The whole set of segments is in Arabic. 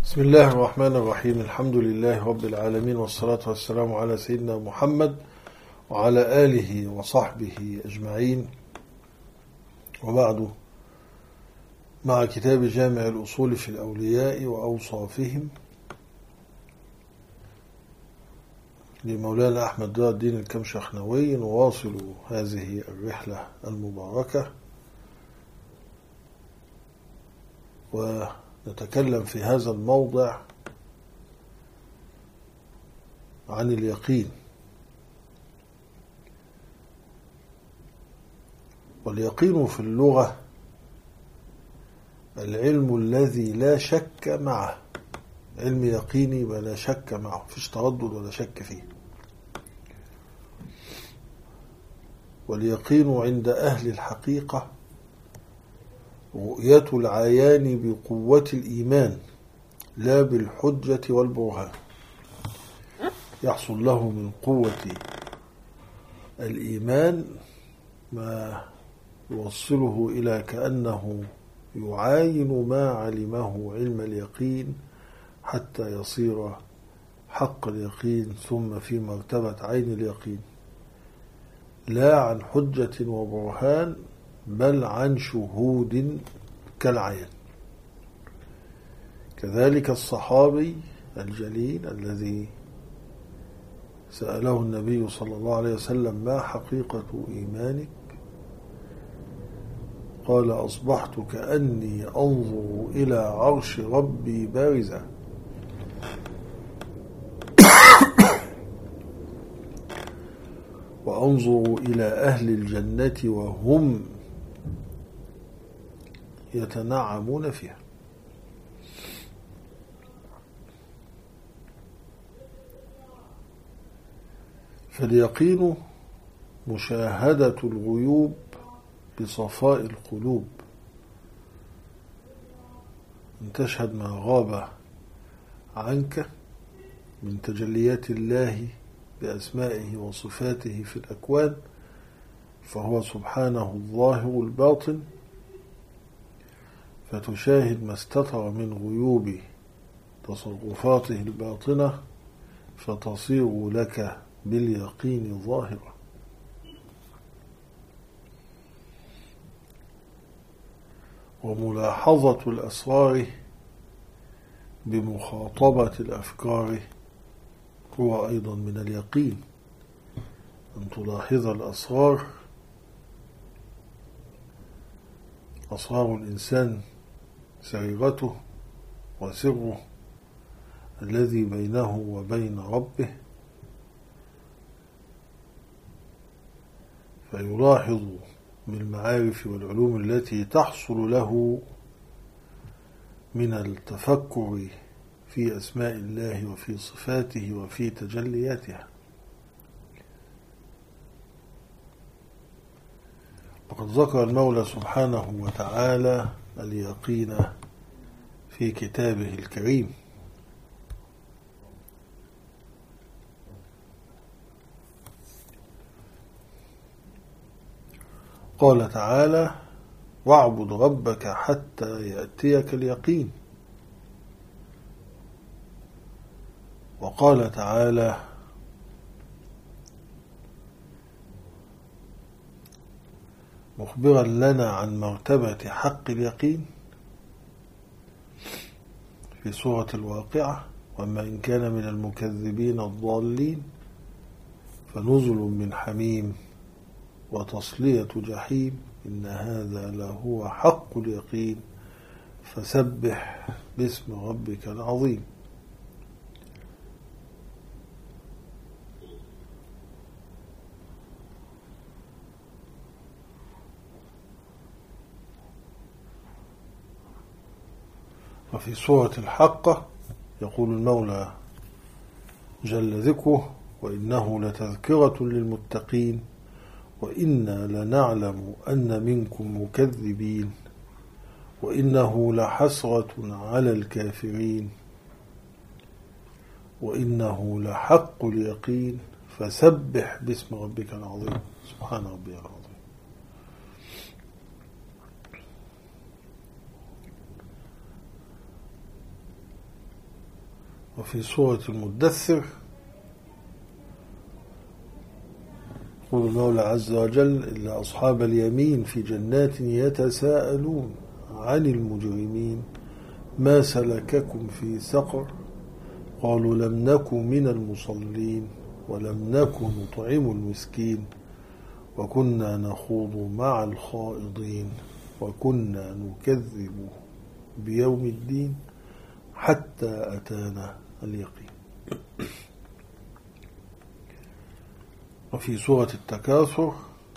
بسم الله الرحمن الرحيم. الحمد لله رب العالمين، والصلاة والسلام على سيدنا محمد وعلى آله وصحبه أجمعين، وبعد. مع كتاب جامع الأصول في الأولياء وأوصافهم لمولانا أحمد ضياء الدين الكمشخنوي، نواصل هذه الرحلة المباركة ونتكلم في هذا الموضع عن اليقين. واليقين في اللغة العلم الذي لا شك معه، علم يقيني ولا شك معه، فيش تردد ولا شك فيه. واليقين عند أهل الحقيقة رؤية العيان بقوة الإيمان لا بالحجة والبرهان، يحصل له من قوة الإيمان ما يوصله إلى كأنه يعاين ما علمه علم اليقين حتى يصير حق اليقين، ثم في مرتبة عين اليقين، لا عن حجة وبرهان بل عن شهود كالعين. كذلك الصحابي الجليل الذي سأله النبي صلى الله عليه وسلم: ما حقيقة إيمانك؟ قال: أصبحت كأني أنظر إلى عرش ربي بارزا. وأنظر إلى أهل الجنة وهم يتنعمون فيها. فاليقين مشاهدة الغيوب بصفاء القلوب، أن تشهد ما غاب عنك من تجليات الله بأسمائه وصفاته في الأكوان، فهو سبحانه الظاهر الباطن، فتشاهد ما استتر من غيوب تصرفاته الباطنة فتصير لك باليقين ظاهرة. وملاحظة الأسرار بمخاطبة الأفكار هو أيضا من اليقين، أن تلاحظ الأسرار، أسرار الإنسان، سريرته وسره الذي بينه وبين ربه، فيلاحظ من المعارف والعلوم التي تحصل له من التفكر في أسماء الله وفي صفاته وفي تجلياتها. وقد ذكر المولى سبحانه وتعالى اليقين في كتابه الكريم، قال تعالى: واعبد ربك حتى يأتيك اليقين. وقال تعالى: مخبرا لنا عن مرتبة حق اليقين في سورة الواقعة: وما إن كان من المكذبين الضالين فنزل من حميم وتصلية جحيم إن هذا لهو حق اليقين فسبح باسم ربك العظيم. وفي سورة الحقة يقول المولى جل ذكره: وإنه لتذكرة للمتقين وإنا لنعلم أن منكم مكذبين وإنه لحسرة على الكافرين وإنه لحق اليقين فسبح باسم ربك العظيم. سبحان ربي العظيم. وفي سورة المدثر يقول المولى عز وجل: إلا أصحاب اليمين في جنات يتساءلون عن المجرمين ما سلككم في سقر قالوا لم نك من المصلين ولم نك نطعم المسكين وكنا نخوض مع الخائضين وكنا نكذب بيوم الدين حتى أتانا اليقين. وفي سورة التكاثر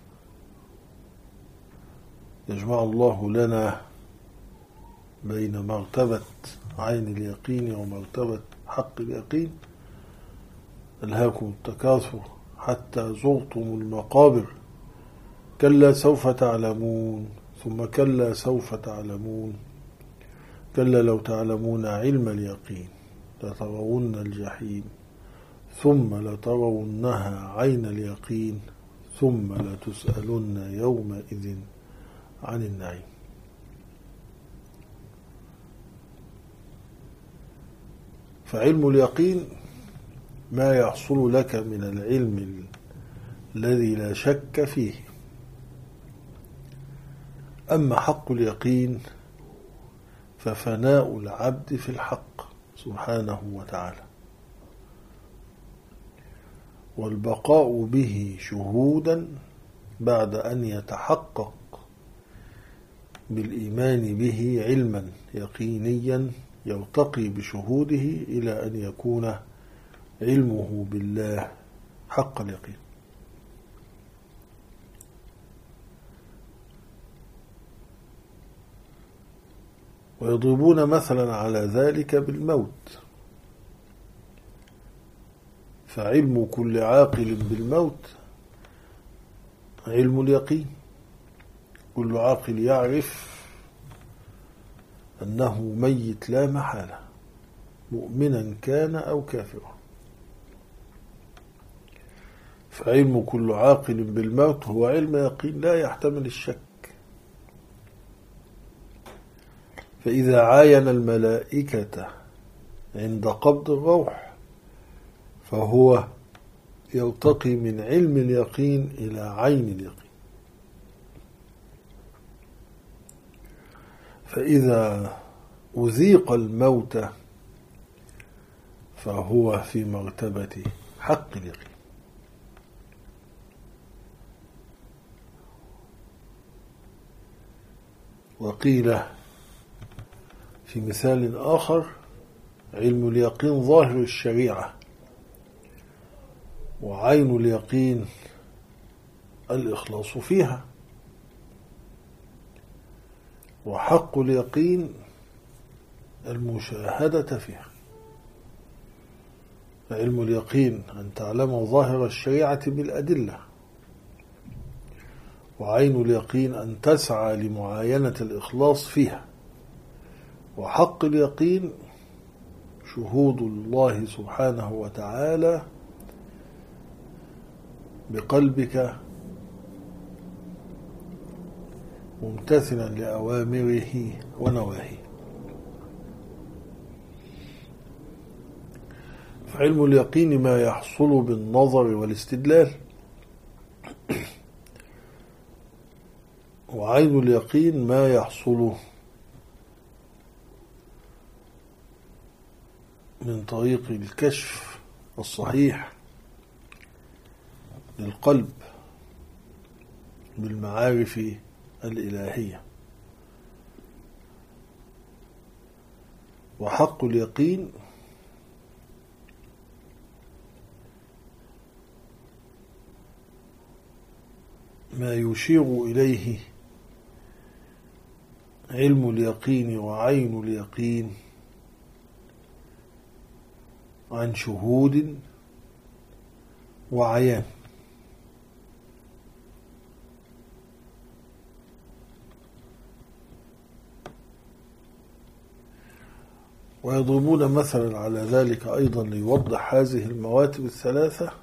يجمع الله لنا بين مرتبة عين اليقين ومرتبة حق اليقين: ألهاكم التكاثر حتى زرتم المقابر كلا سوف تعلمون ثم كلا سوف تعلمون كلا لو تعلمون علم اليقين لترون الجحيم ثم لترونها عين اليقين ثم لتسألن يومئذ عن النعيم. فعلم اليقين ما يحصل لك من العلم الذي لا شك فيه. أما حق اليقين ففناء العبد في الحق سبحانه وتعالى والبقاء به شهودا بعد أن يتحقق بالإيمان به علما يقينيا يرتقي بشهوده إلى أن يكون علمه بالله حق اليقين. ويضربون مثلا على ذلك بالموت، فعلم كل عاقل بالموت علم اليقين. كل عاقل يعرف أنه ميت لا محالة، مؤمنا كان أو كافرا. فعلم كل عاقل بالموت هو علم يقين لا يحتمل الشك. فإذا عاين الملائكة عند قبض الروح فهو يرتقي من علم اليقين إلى عين اليقين. فإذا أذيق الموت فهو في مرتبة حق اليقين. وقيل في مثال آخر: علم اليقين ظاهر الشريعة، وعين اليقين الإخلاص فيها، وحق اليقين المشاهدة فيها. فعلم اليقين أن تعلم ظاهر الشريعة بالأدلة، وعين اليقين أن تسعى لمعاينة الإخلاص فيها، وحق اليقين شهود الله سبحانه وتعالى بقلبك ممتثلا لأوامره ونواهيه. فعلم اليقين ما يحصل بالنظر والاستدلال، وعين اليقين ما يحصل من طريق الكشف الصحيح للقلب بالمعارف الإلهية. وحق اليقين ما يشير إليه علم اليقين وعين اليقين عن شهود وعيان. ويضربون مثلا على ذلك أيضا ليوضح هذه المراتب الثلاثة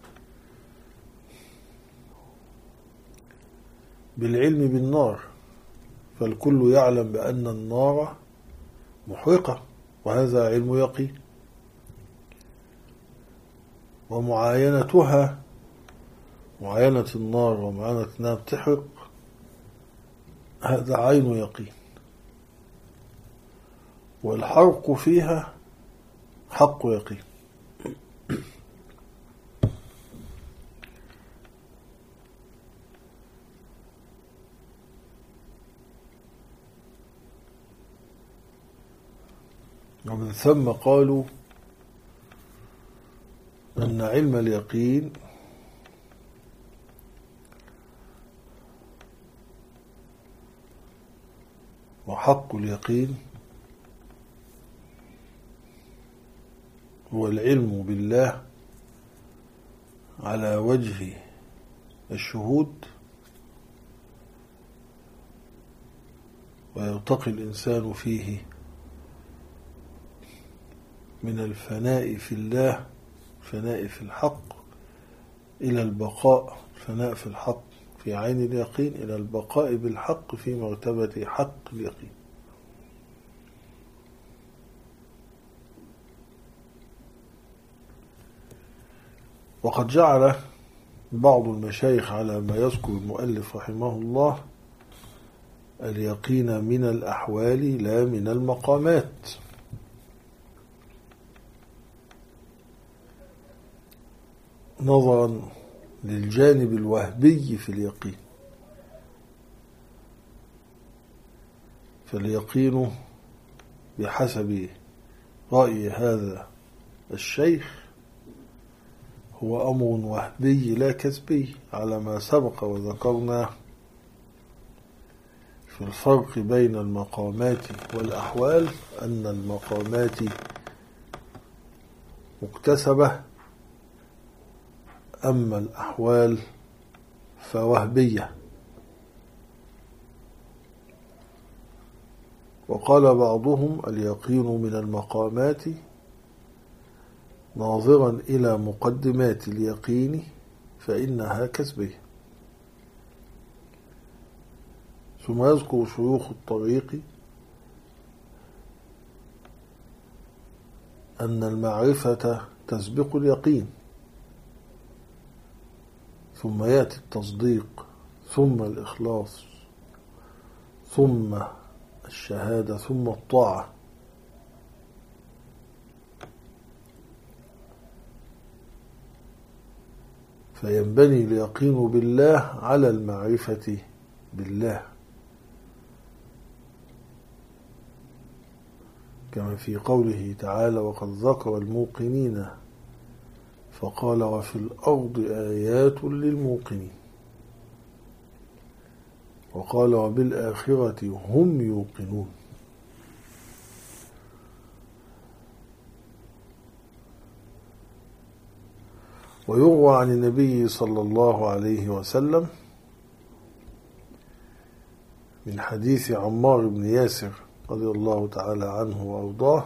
بالعلم بالنار. فالكل يعلم بأن النار محرقة، وهذا علم يقين. ومعاينتها، معاينة النار ومعاينة أنها بتحرق، هذا عين يقين، والحرق فيها حق يقين. ومن ثم قالوا أن علم اليقين وحق اليقين هو العلم بالله على وجه الشهود، ويرتقي الإنسان فيه من الفناء في الله، الفناء في الحق، إلى البقاء، الفناء في الحق في عين اليقين، إلى البقاء بالحق في مرتبة حق اليقين. وقد جعل بعض المشايخ على ما يذكر المؤلف رحمه الله اليقين من الأحوال لا من المقامات، نظرا للجانب الوهبي في اليقين. فاليقين بحسب رأي هذا الشيخ هو أمر وهبي لا كسبي، على ما سبق وذكرنا في الفرق بين المقامات والأحوال، أن المقامات مكتسبة، أما الأحوال فوهبية. وقال بعضهم اليقين من المقامات ناظرا إلى مقدمات اليقين فإنها كسبية. ثم يذكر شيوخ الطريق أن المعرفة تسبق اليقين، ثم يأتي التصديق، ثم الإخلاص، ثم الشهادة، ثم الطاعة. فينبني اليقين بالله على المعرفة بالله، كما في قوله تعالى وقد ذكر الموقنين فقال وفي الأرض آيات للموقنين، وقال وبالآخرة هم يوقنون. ويروى عن النبي صلى الله عليه وسلم من حديث عمار بن ياسر رضي الله تعالى عنه وأرضاه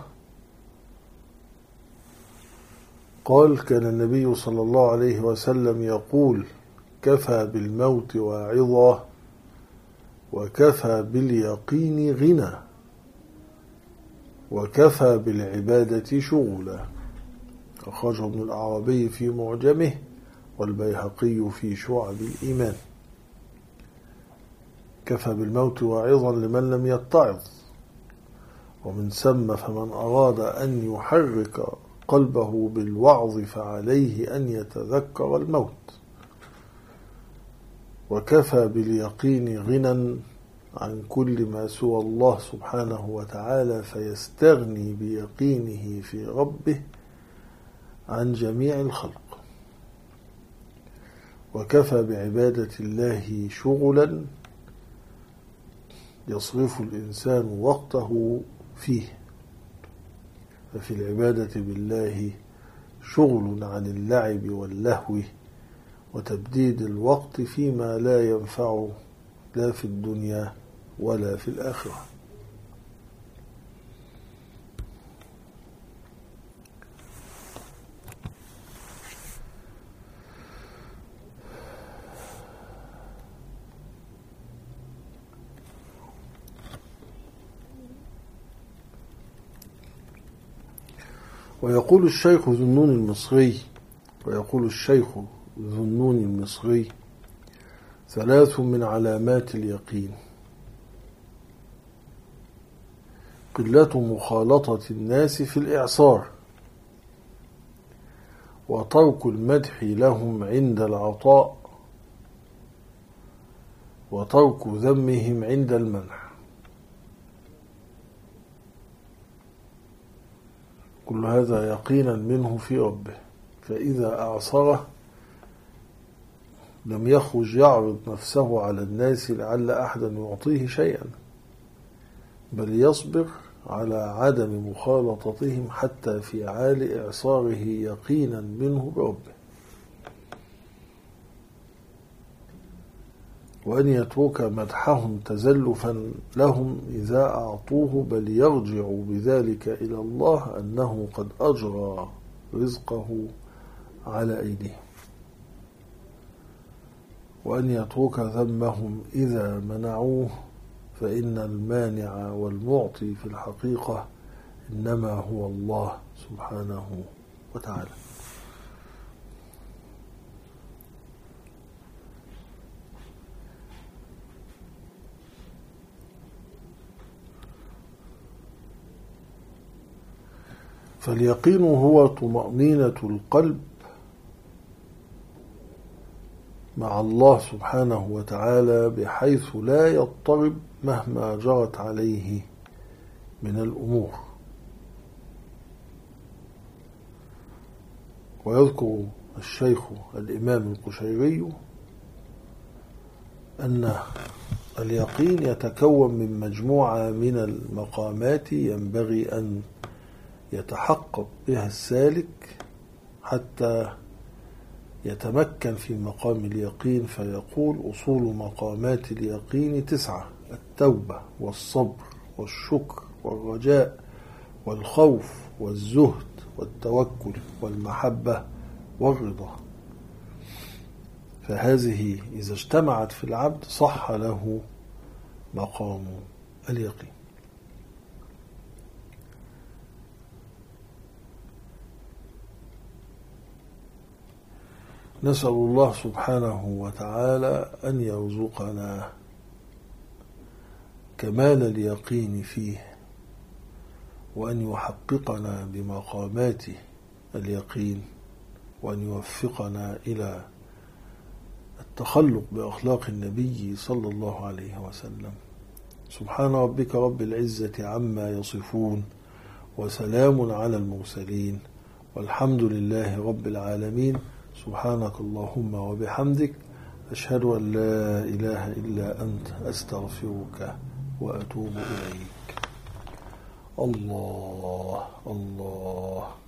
قال كان النبي صلى الله عليه وسلم يقول كفى بالموت واعظا وكفى باليقين غنى وكفى بالعبادة شغلا. أخرجه ابن الأعرابي في معجمه والبيهقي في شعب الإيمان. كفى بالموت واعظا لمن لم يتعظ، ومن ثم فمن أراد أن يحرك قلبه بالوعظ فعليه أن يتذكر الموت. وكفى باليقين غنى عن كل ما سوى الله سبحانه وتعالى فيستغني بيقينه في ربه عن جميع الخلق. وكفى بعبادة الله شغلا يصرف الإنسان وقته فيه، ففي العبادة بالله شغل عن اللعب واللهو وتبديد الوقت فيما لا ينفع لا في الدنيا ولا في الآخرة. ويقول الشيخ ذو النون المصري ويقول يقول الشيخ ذو النون المصري: 3 من علامات اليقين: قلة مخالطة الناس في الإعصار، وترك المدح لهم عند العطاء، وترك ذمهم عند المنح. كل هذا يقينا منه في ربه، فإذا أعصره لم يخرج يعرض نفسه على الناس لعل أحدا يعطيه شيئا، بل يصبر على عدم مخالطتهم حتى في عال إعصاره يقينا منه بربه. وأن يترك مدحهم تزلفا لهم إذا أعطوه، بل يرجع بذلك إلى الله أنه قد أجرى رزقه على أيديهم. وأن يترك ذمهم إذا منعوه، فإن المانع والمعطي في الحقيقة إنما هو الله سبحانه وتعالى. فاليقين هو طمأنينة القلب مع الله سبحانه وتعالى، بحيث لا يضطرب مهما جرت عليه من الأمور. ويذكر الشيخ الإمام القشيري أن اليقين يتكون من مجموعة من المقامات ينبغي أن يتحقق بها السالك حتى يتمكن في مقام اليقين. فيقول: أصول مقامات اليقين 9: التوبة والصبر والشكر والرجاء والخوف والزهد والتوكل والمحبة والرضا. فهذه إذا اجتمعت في العبد صح له مقام اليقين. نسأل الله سبحانه وتعالى أن يرزقنا كمال اليقين فيه، وأن يحققنا بمقامات اليقين، وأن يوفقنا إلى التخلق بأخلاق النبي صلى الله عليه وسلم. سبحان ربك رب العزة عما يصفون، وسلام على المرسلين، والحمد لله رب العالمين. سبحانك اللهم وبحمدك، أشهد أن لا إله إلا أنت، أستغفرك وأتوب إليك. الله الله.